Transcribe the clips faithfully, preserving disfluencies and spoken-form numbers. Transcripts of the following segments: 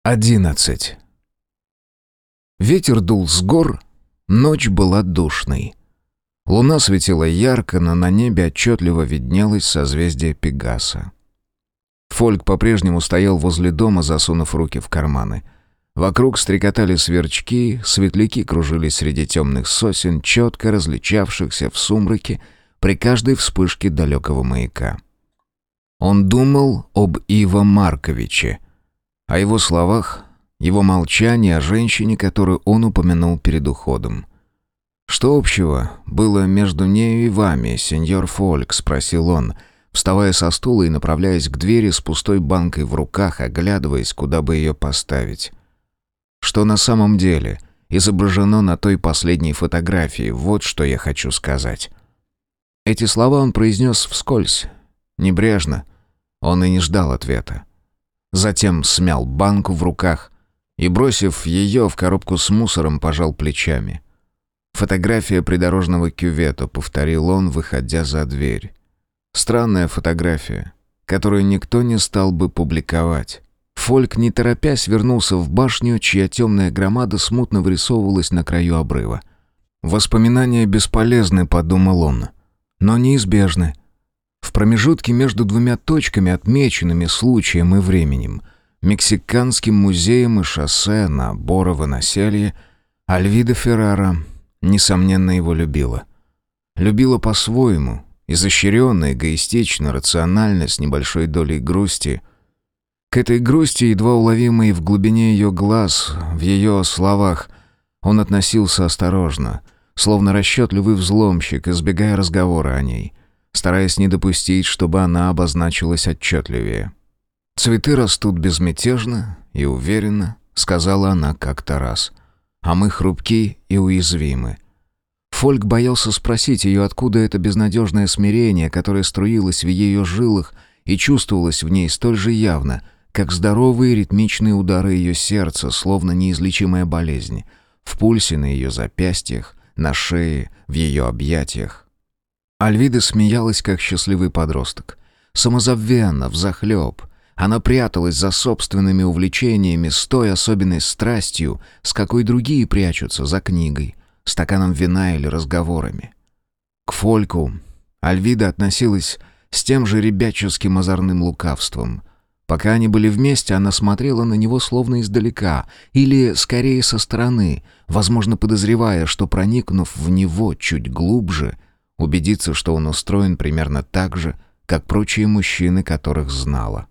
Одиннадцать. Ветер дул с гор, ночь была душной. Луна светила ярко, но на небе отчетливо виднелось созвездие Пегаса. Фольк по-прежнему стоял возле дома, засунув руки в карманы. Вокруг стрекотали сверчки, светляки кружились среди темных сосен, четко различавшихся в сумраке при каждой вспышке далекого маяка. Он думал об Иво Марковиче, о его словах, его молчании, о женщине, которую он упомянул перед уходом. «Что общего было между нею и вами, сеньор Фольк?» — спросил он, вставая со стула и направляясь к двери с пустой банкой в руках, оглядываясь, куда бы ее поставить. «Что на самом деле изображено на той последней фотографии? Вот что я хочу сказать». Эти слова он произнес вскользь, небрежно. Он и не ждал ответа. Затем смял банку в руках и, бросив ее в коробку с мусором, пожал плечами. «Фотография придорожного кювета», — повторил он, выходя за дверь. «Странная фотография, которую никто не стал бы публиковать». Фольк, не торопясь, вернулся в башню, чья темная громада смутно вырисовывалась на краю обрыва. «Воспоминания бесполезны», — подумал он, — «но неизбежны». В промежутке между двумя точками, отмеченными случаем и временем, Мексиканским музеем и шоссе на Борово-Населье, Альвида Феррара, несомненно, его любила. Любила по-своему, изощренно, эгоистично, рационально, с небольшой долей грусти. К этой грусти, едва уловимой в глубине ее глаз, в ее словах, он относился осторожно, словно расчетливый взломщик, избегая разговора о ней, стараясь не допустить, чтобы она обозначилась отчетливее. «Цветы растут безмятежно и уверенно», — сказала она как-то раз, «а мы хрупки и уязвимы». Фольк боялся спросить ее, откуда это безнадежное смирение, которое струилось в ее жилах и чувствовалось в ней столь же явно, как здоровые ритмичные удары ее сердца, словно неизлечимая болезнь, в пульсе на ее запястьях, на шее, в ее объятиях. Альвида смеялась, как счастливый подросток. Самозабвенно, взахлеб. Она пряталась за собственными увлечениями с той особенной страстью, с какой другие прячутся за книгой, стаканом вина или разговорами. К Фольку Альвида относилась с тем же ребяческим озорным лукавством. Пока они были вместе, она смотрела на него словно издалека, или, скорее, со стороны, возможно, подозревая, что, проникнув в него чуть глубже, убедиться, что он устроен примерно так же, как прочие мужчины, которых знала.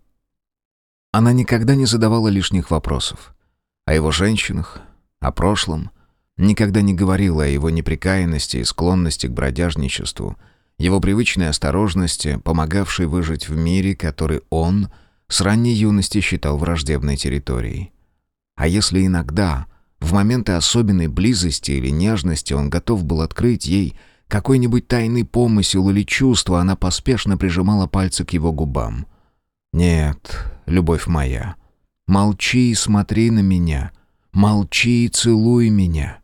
Она никогда не задавала лишних вопросов. О его женщинах, о прошлом. Никогда не говорила о его непрекаянности и склонности к бродяжничеству, его привычной осторожности, помогавшей выжить в мире, который он с ранней юности считал враждебной территорией. А если иногда, в моменты особенной близости или нежности, он готов был открыть ей какой-нибудь тайный помысел или чувство, она поспешно прижимала пальцы к его губам. «Нет, любовь моя, молчи и смотри на меня, молчи и целуй меня,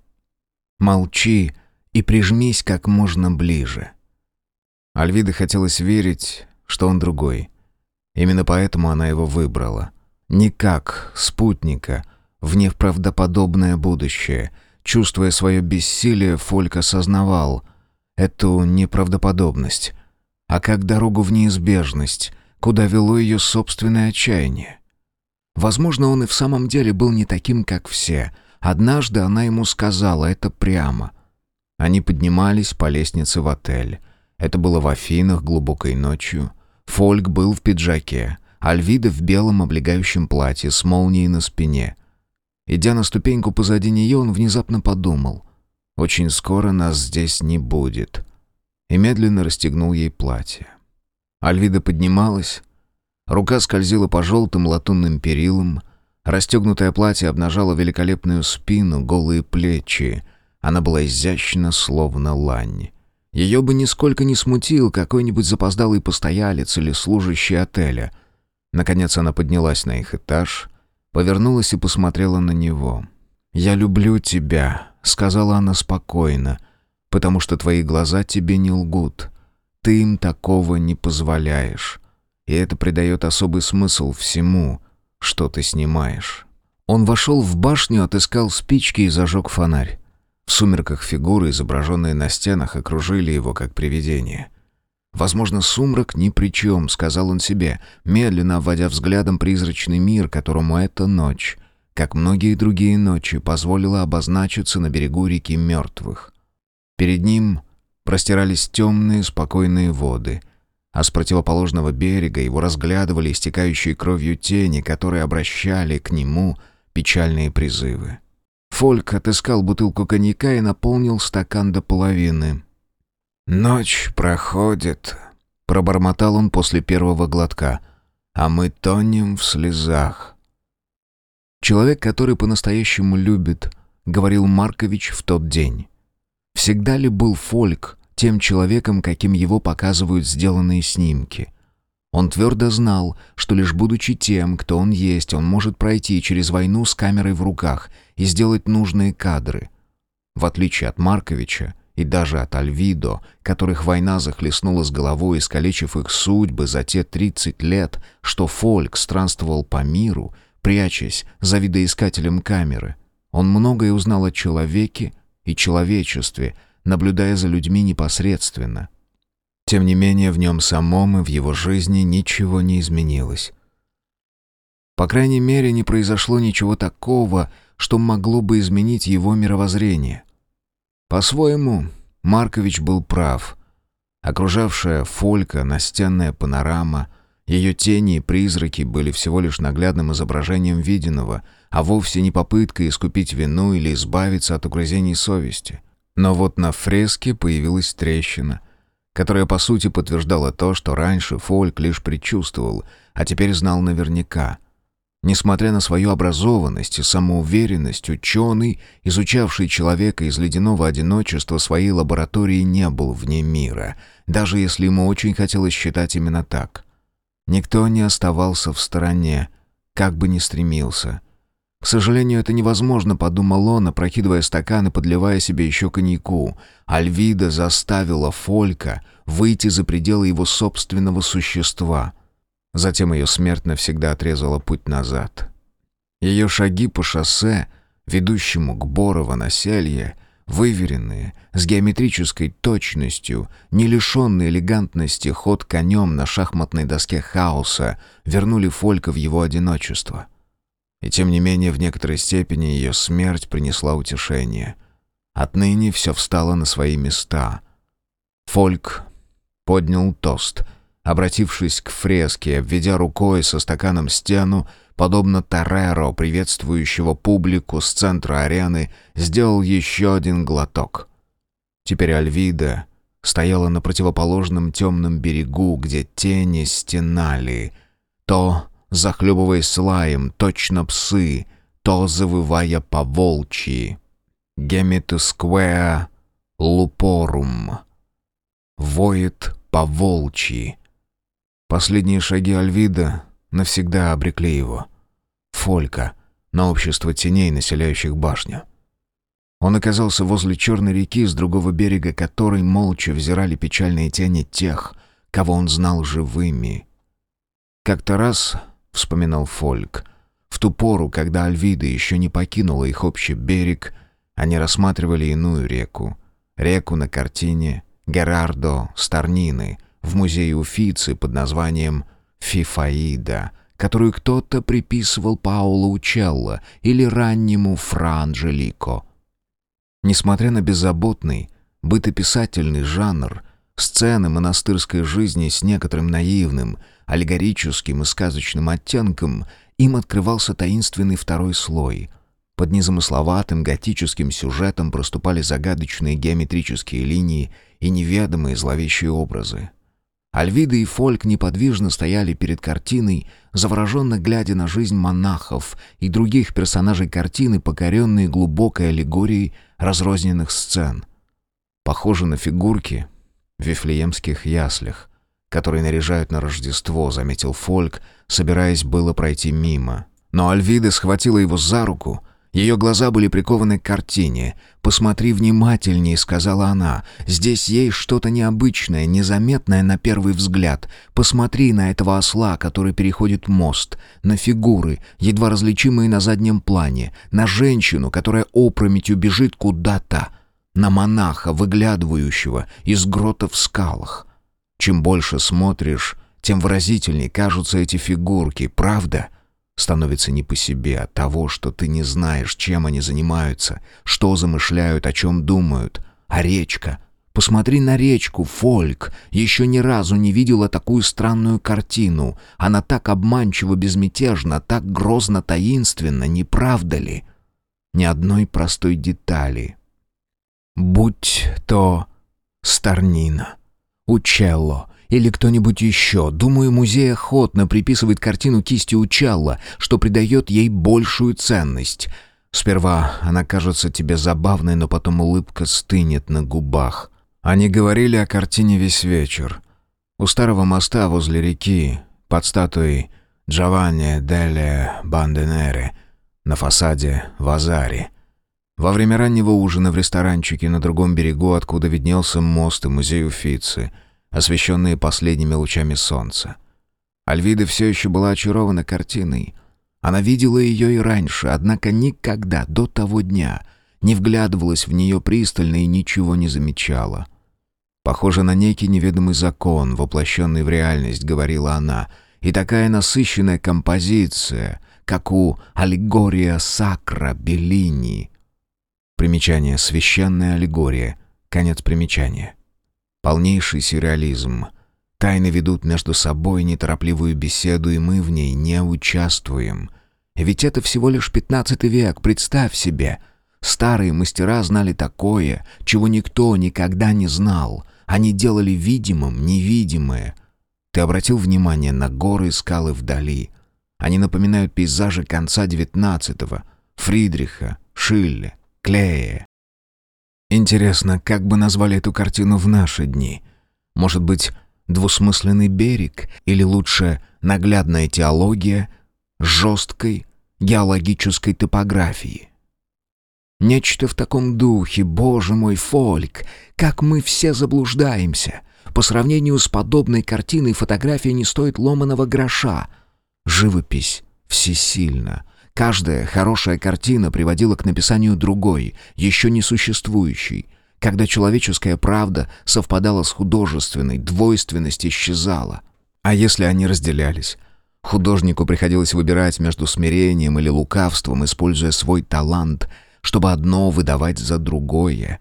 молчи и прижмись как можно ближе». Альвиде хотелось верить, что он другой. Именно поэтому она его выбрала. Не как спутника в неправдоподобное будущее. Чувствуя свое бессилие, Фольк осознавал эту неправдоподобность, а как дорогу в неизбежность, куда вело ее собственное отчаяние. Возможно, он и в самом деле был не таким, как все. Однажды она ему сказала это прямо. Они поднимались по лестнице в отель. Это было в Афинах глубокой ночью. Фольк был в пиджаке, Альвида в белом облегающем платье с молнией на спине. Идя на ступеньку позади нее, он внезапно подумал: «Очень скоро нас здесь не будет», и медленно расстегнул ей платье. Альвида поднималась, рука скользила по желтым латунным перилам, расстегнутое платье обнажало великолепную спину, голые плечи, она была изящна, словно лань. Ее бы нисколько не смутил какой-нибудь запоздалый постоялец или служащий отеля. Наконец она поднялась на их этаж, повернулась и посмотрела на него. «Я люблю тебя», — сказала она спокойно, «потому что твои глаза тебе не лгут. Ты им такого не позволяешь. И это придает особый смысл всему, что ты снимаешь». Он вошел в башню, отыскал спички и зажег фонарь. В сумерках фигуры, изображенные на стенах, окружили его как привидение. «Возможно, сумрак ни при чем», — сказал он себе, медленно обводя взглядом призрачный мир, которому эта ночь, как многие другие ночи, позволила обозначиться на берегу реки мертвых. Перед ним простирались темные, спокойные воды, а с противоположного берега его разглядывали истекающие кровью тени, которые обращали к нему печальные призывы. Фольк отыскал бутылку коньяка и наполнил стакан до половины. «Ночь проходит», — пробормотал он после первого глотка, — «а мы тонем в слезах». «Человек, который по-настоящему любит», — говорил Маркович в тот день. Всегда ли был Фольк тем человеком, каким его показывают сделанные снимки? Он твердо знал, что лишь будучи тем, кто он есть, он может пройти через войну с камерой в руках и сделать нужные кадры. В отличие от Марковича, и даже от Альвидо, которых война захлестнула с головой, искалечив их судьбы за те тридцать лет, что Фольк странствовал по миру, прячась за видоискателем камеры. Он многое узнал о человеке и человечестве, наблюдая за людьми непосредственно. Тем не менее, в нем самом и в его жизни ничего не изменилось. По крайней мере, не произошло ничего такого, что могло бы изменить его мировоззрение. По-своему, Маркович был прав. Окружавшая Фолька настенная панорама, ее тени и призраки были всего лишь наглядным изображением виденного, а вовсе не попыткой искупить вину или избавиться от угрызений совести. Но вот на фреске появилась трещина, которая по сути подтверждала то, что раньше Фольк лишь предчувствовал, а теперь знал наверняка. Несмотря на свою образованность и самоуверенность, ученый, изучавший человека из ледяного одиночества своей лаборатории, не был вне мира, даже если ему очень хотелось считать именно так. Никто не оставался в стороне, как бы ни стремился. К сожалению, это невозможно, подумал он, опрокидывая стакан и подливая себе еще коньяку. Альвида заставила Фолька выйти за пределы его собственного существа. Затем ее смерть навсегда отрезала путь назад. Ее шаги по шоссе, ведущему к Борово-на-Селье, выверенные, с геометрической точностью, не лишенные элегантности ход конем на шахматной доске хаоса, вернули Фолька в его одиночество. И тем не менее, в некоторой степени ее смерть принесла утешение. Отныне все встало на свои места. Фольк поднял тост — обратившись к фреске, обведя рукой со стаканом стену, подобно Тореро, приветствующего публику с центра арены, сделал еще один глоток. Теперь Альвида стояла на противоположном темном берегу, где тени стенали, то захлебываясь лаем, точно псы, то завывая по-волчьи. «Гемитусквеа лупорум» — воет по-волчьи. Последние шаги Альвида навсегда обрекли его, Фолька, на общество теней, населяющих башню. Он оказался возле черной реки, с другого берега которой молча взирали печальные тени тех, кого он знал живыми. Как-то раз, вспоминал Фольк, в ту пору, когда Альвида еще не покинула их общий берег, они рассматривали иную реку, реку на картине Герардо Старнины в музее Уффици под названием «Фифаида», которую кто-то приписывал Паоло Учелло или раннему Фра Анджелико. Несмотря на беззаботный, бытописательный жанр, сцены монастырской жизни с некоторым наивным, аллегорическим и сказочным оттенком, им открывался таинственный второй слой. Под незамысловатым готическим сюжетом проступали загадочные геометрические линии и неведомые зловещие образы. Альвида и Фольк неподвижно стояли перед картиной, завороженно глядя на жизнь монахов и других персонажей картины, покоренные глубокой аллегорией разрозненных сцен. Похоже на фигурки в вифлеемских яслях, которые наряжают на Рождество, заметил Фольк, собираясь было пройти мимо. Но Альвида схватила его за руку Ее глаза были прикованы к картине. «Посмотри внимательнее», — сказала она. «Здесь есть что-то необычное, незаметное на первый взгляд. Посмотри на этого осла, который переходит мост, на фигуры, едва различимые на заднем плане, на женщину, которая опрометью бежит куда-то, на монаха, выглядывающего из грота в скалах. Чем больше смотришь, тем выразительнее кажутся эти фигурки, правда?» Становится не по себе от того, что ты не знаешь, чем они занимаются, что замышляют, о чем думают. А речка? Посмотри на речку, Фольк. Еще ни разу не видела такую странную картину. Она так обманчиво безмятежна, так грозно таинственна, не правда ли? Ни одной простой детали. Будь то Старнина, Учелло или кто-нибудь еще. Думаю, музей охотно приписывает картину кисти Учелло, что придает ей большую ценность. Сперва она кажется тебе забавной, но потом улыбка стынет на губах. Они говорили о картине весь вечер. У старого моста возле реки, под статуей Джованни делле Банденере, на фасаде Вазари. Во время раннего ужина в ресторанчике на другом берегу, откуда виднелся мост и музей Уффици, освещенные последними лучами солнца. Альвида все еще была очарована картиной. Она видела ее и раньше, однако никогда до того дня не вглядывалась в нее пристально и ничего не замечала. «Похоже на некий неведомый закон, воплощенный в реальность», — говорила она, «и такая насыщенная композиция, как у «Аллегория Сакра» Беллини». Примечание «Священная аллегория». Конец примечания. Полнейший сюрреализм. Тайны ведут между собой неторопливую беседу, и мы в ней не участвуем. Ведь это всего лишь пятнадцатый век, представь себе. Старые мастера знали такое, чего никто никогда не знал. Они делали видимым невидимое. Ты обратил внимание на горы и скалы вдали? Они напоминают пейзажи конца девятнадцатого, Фридриха, Шилле, Клея. Интересно, как бы назвали эту картину в наши дни? Может быть, двусмысленный берег? Или лучше наглядная теология жесткой геологической топографии? Нечто в таком духе, боже мой, Фольк, как мы все заблуждаемся. По сравнению с подобной картиной фотография не стоит ломаного гроша. Живопись всесильна. Каждая хорошая картина приводила к написанию другой, еще не существующей. Когда человеческая правда совпадала с художественной, двойственность исчезала. А если они разделялись? Художнику приходилось выбирать между смирением или лукавством, используя свой талант, чтобы одно выдавать за другое.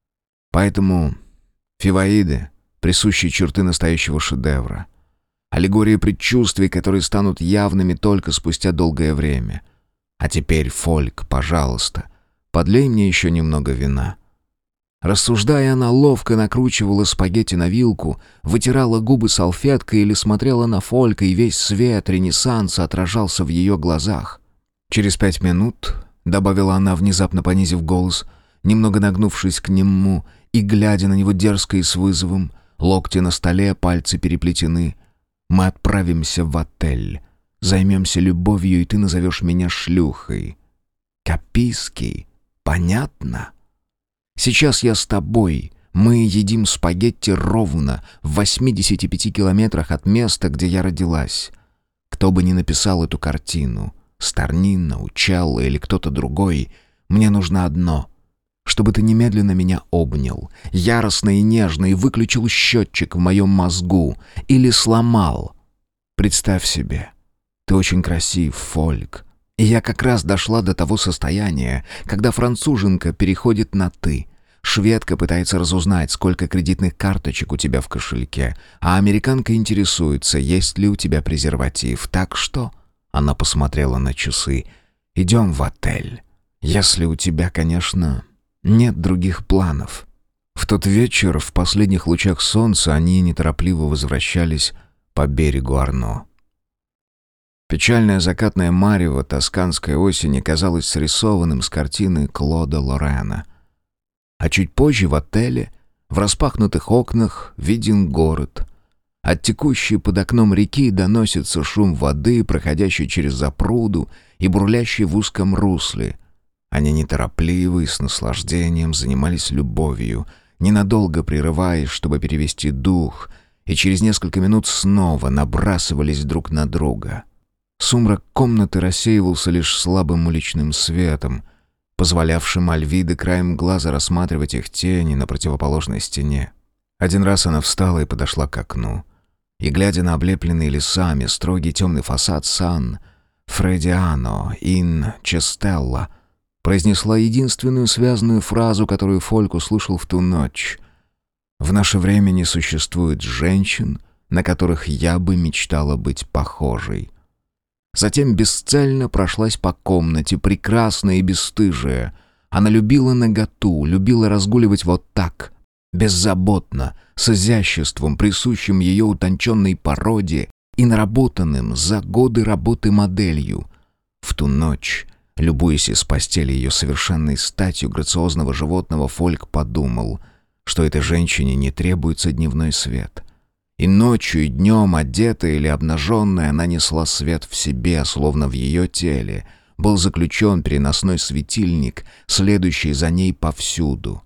Поэтому Фиваиды — присущие черты настоящего шедевра. Аллегории предчувствий, которые станут явными только спустя долгое время. А теперь, Фольк, пожалуйста, подлей мне еще немного вина». Рассуждая, она ловко накручивала спагетти на вилку, вытирала губы салфеткой или смотрела на Фолька, и весь свет Ренессанса отражался в ее глазах. «Через пять минут», — добавила она, внезапно понизив голос, немного нагнувшись к нему и глядя на него дерзко и с вызовом, локти на столе, пальцы переплетены, «мы отправимся в отель, займемся любовью, и ты назовешь меня шлюхой. Капиский, понятно? Сейчас я с тобой. Мы едим спагетти ровно в восьмидесяти пяти километрах от места, где я родилась. Кто бы ни написал эту картину, Старнина, Учелло или кто-то другой, мне нужно одно — чтобы ты немедленно меня обнял, яростно и нежно, и выключил счетчик в моем мозгу или сломал. Представь себе, ты очень красив, Фольк. И я как раз дошла до того состояния, когда француженка переходит на «ты». Шведка пытается разузнать, сколько кредитных карточек у тебя в кошельке, а американка интересуется, есть ли у тебя презерватив. Так что, она посмотрела на часы, идем в отель. Если у тебя, конечно, нет других планов. В тот вечер, в последних лучах солнца, они неторопливо возвращались по берегу Арно. Печальное закатное марево тосканской осени казалось срисованным с картины Клода Лорена. А чуть позже в отеле, в распахнутых окнах, виден город. От текущей под окном реки доносится шум воды, проходящей через запруду и бурлящей в узком русле. Они неторопливо и с наслаждением занимались любовью, ненадолго прерываясь, чтобы перевести дух, и через несколько минут снова набрасывались друг на друга. Сумрак комнаты рассеивался лишь слабым уличным светом, позволявшим Альвиде краем глаза рассматривать их тени на противоположной стене. Один раз она встала и подошла к окну, и, глядя на облепленный лесами строгий темный фасад Сан Фредиано ин Честелла, произнесла единственную связанную фразу, которую Фольк услышал в ту ночь. «В наше время не существует женщин, на которых я бы мечтала быть похожей». Затем бесцельно прошлась по комнате, прекрасная и бесстыжая. Она любила наготу, любила разгуливать вот так, беззаботно, с изяществом, присущим ее утонченной породе и наработанным за годы работы моделью. В ту ночь, любуясь из постели ее совершенной статью грациозного животного, Фольк подумал, что этой женщине не требуется дневной свет. И ночью, и днем, одетая или обнаженная, она несла свет в себе, словно в ее теле был заключен переносной светильник, следующий за ней повсюду.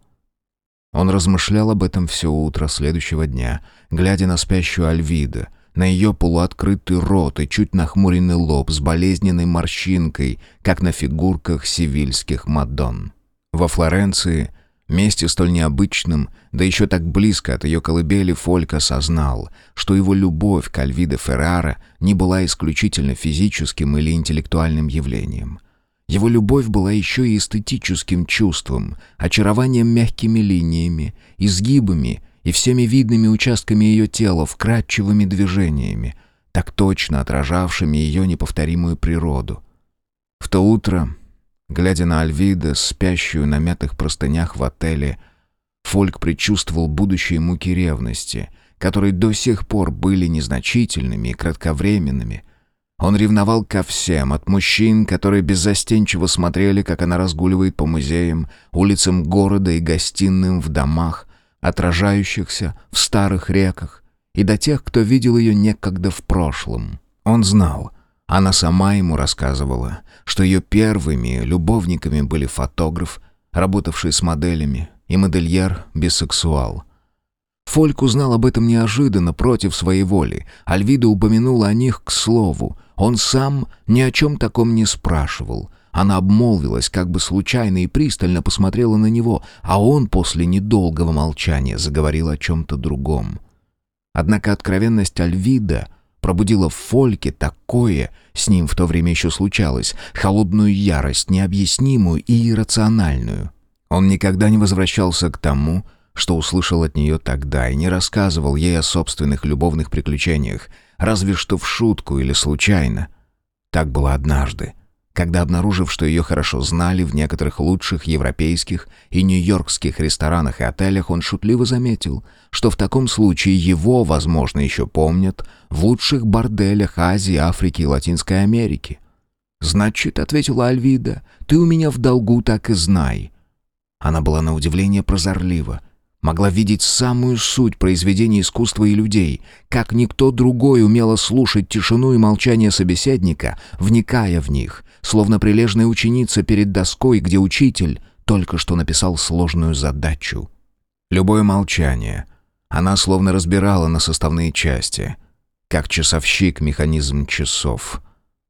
Он размышлял об этом все утро следующего дня, глядя на спящую Альвиду, на ее полуоткрытый рот и чуть нахмуренный лоб с болезненной морщинкой, как на фигурках севильских мадонн. Во Флоренции, месте столь необычном, да еще так близко от ее колыбели, Фольк осознал, что его любовь к Альвиде Феррара не была исключительно физическим или интеллектуальным явлением. Его любовь была еще и эстетическим чувством, очарованием мягкими линиями, изгибами и всеми видными участками ее тела, вкрадчивыми движениями, так точно отражавшими ее неповторимую природу. В то утро, глядя на Альвиду, спящую на мятых простынях в отеле, Фольк предчувствовал будущие муки ревности, которые до сих пор были незначительными и кратковременными. Он ревновал ко всем, от мужчин, которые беззастенчиво смотрели, как она разгуливает по музеям, улицам города и гостиным в домах, отражающихся в старых реках, и до тех, кто видел ее некогда в прошлом. Он знал, она сама ему рассказывала, что ее первыми любовниками были фотограф, работавший с моделями, и модельер-бисексуал. Фольк узнал об этом неожиданно, против своей воли. Альвида упомянула о них к слову. Он сам ни о чем таком не спрашивал. Она обмолвилась, как бы случайно, и пристально посмотрела на него, а он после недолгого молчания заговорил о чем-то другом. Однако откровенность Альвида пробудила в Фольке такое, с ним в то время еще случалось, холодную ярость, необъяснимую и иррациональную. Он никогда не возвращался к тому, что услышал от нее тогда, и не рассказывал ей о собственных любовных приключениях, разве что в шутку или случайно. Так было однажды, когда, обнаружив, что ее хорошо знали в некоторых лучших европейских и нью-йоркских ресторанах и отелях, он шутливо заметил, что в таком случае его, возможно, еще помнят в лучших борделях Азии, Африки и Латинской Америки. «Значит, — ответила Альвида, — ты у меня в долгу, так и знай». Она была на удивление прозорлива, могла видеть самую суть произведений искусства и людей, как никто другой умела слушать тишину и молчание собеседника, вникая в них, словно прилежная ученица перед доской, где учитель только что написал сложную задачу. Любое молчание она словно разбирала на составные части, как часовщик механизм часов.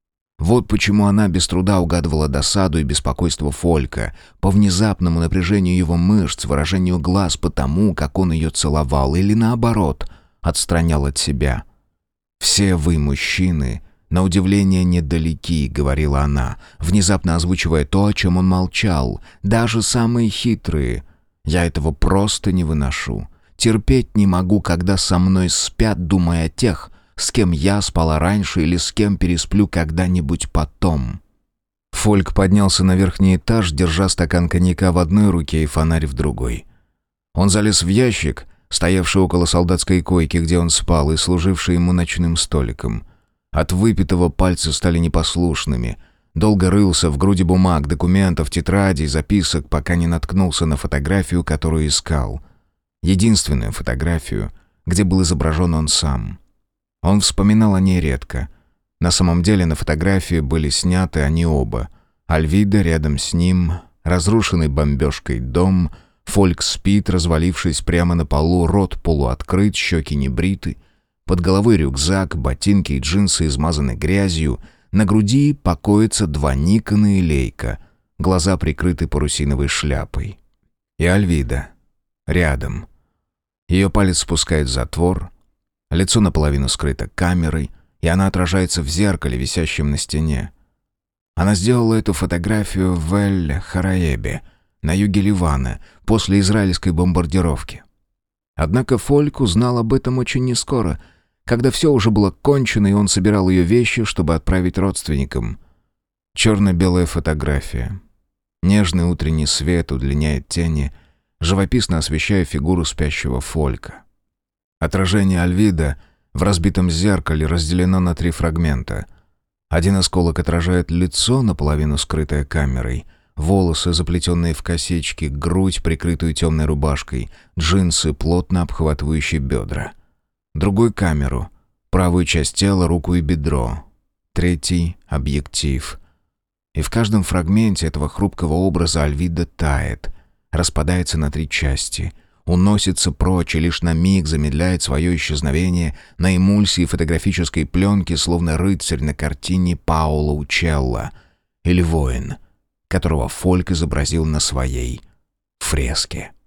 Вот почему она без труда угадывала досаду и беспокойство Фолька по внезапному напряжению его мышц, выражению глаз, по тому, как он ее целовал, или наоборот, отстранял от себя. «Все вы, мужчины, на удивление недалеки», — говорила она, внезапно озвучивая то, о чем он молчал, «даже самые хитрые. Я этого просто не выношу. Терпеть не могу, когда со мной спят, думая о тех, с кем я спала раньше или с кем пересплю когда-нибудь потом». Фольк поднялся на верхний этаж, держа стакан коньяка в одной руке и фонарь в другой. Он залез в ящик, стоявший около солдатской койки, где он спал, и служивший ему ночным столиком. От выпитого пальцы стали непослушными. Долго рылся в груди бумаг, документов, тетрадей, записок, пока не наткнулся на фотографию, которую искал. Единственную фотографию, где был изображен он сам. Он вспоминал о ней редко. На самом деле на фотографии были сняты они оба. Альвида рядом с ним, разрушенный бомбежкой дом, Фольк спит, развалившись прямо на полу, рот полуоткрыт, щеки небриты, под головой рюкзак, ботинки и джинсы измазаны грязью, на груди покоятся два Никона и Лейка, глаза прикрыты парусиновой шляпой. И Альвида рядом. Ее палец спускает затвор, лицо наполовину скрыто камерой, и она отражается в зеркале, висящем на стене. Она сделала эту фотографию в Эль-Хараебе, на юге Ливана, после израильской бомбардировки. Однако Фольк узнал об этом очень нескоро, когда все уже было кончено, и он собирал ее вещи, чтобы отправить родственникам. Черно-белая фотография. Нежный утренний свет удлиняет тени, живописно освещая фигуру спящего Фолька. Отражение Альвида в разбитом зеркале разделено на три фрагмента. Один осколок отражает лицо, наполовину скрытое камерой, волосы, заплетенные в косички, грудь, прикрытую темной рубашкой, джинсы, плотно обхватывающие бедра. Другой — камеру, правую часть тела, руку и бедро. Третий — объектив. И в каждом фрагменте этого хрупкого образа Альвида тает, распадается на три части, уносится прочь и лишь на миг замедляет свое исчезновение на эмульсии фотографической пленки, словно рыцарь на картине Паоло Учелло или воин, которого Фольк изобразил на своей фреске.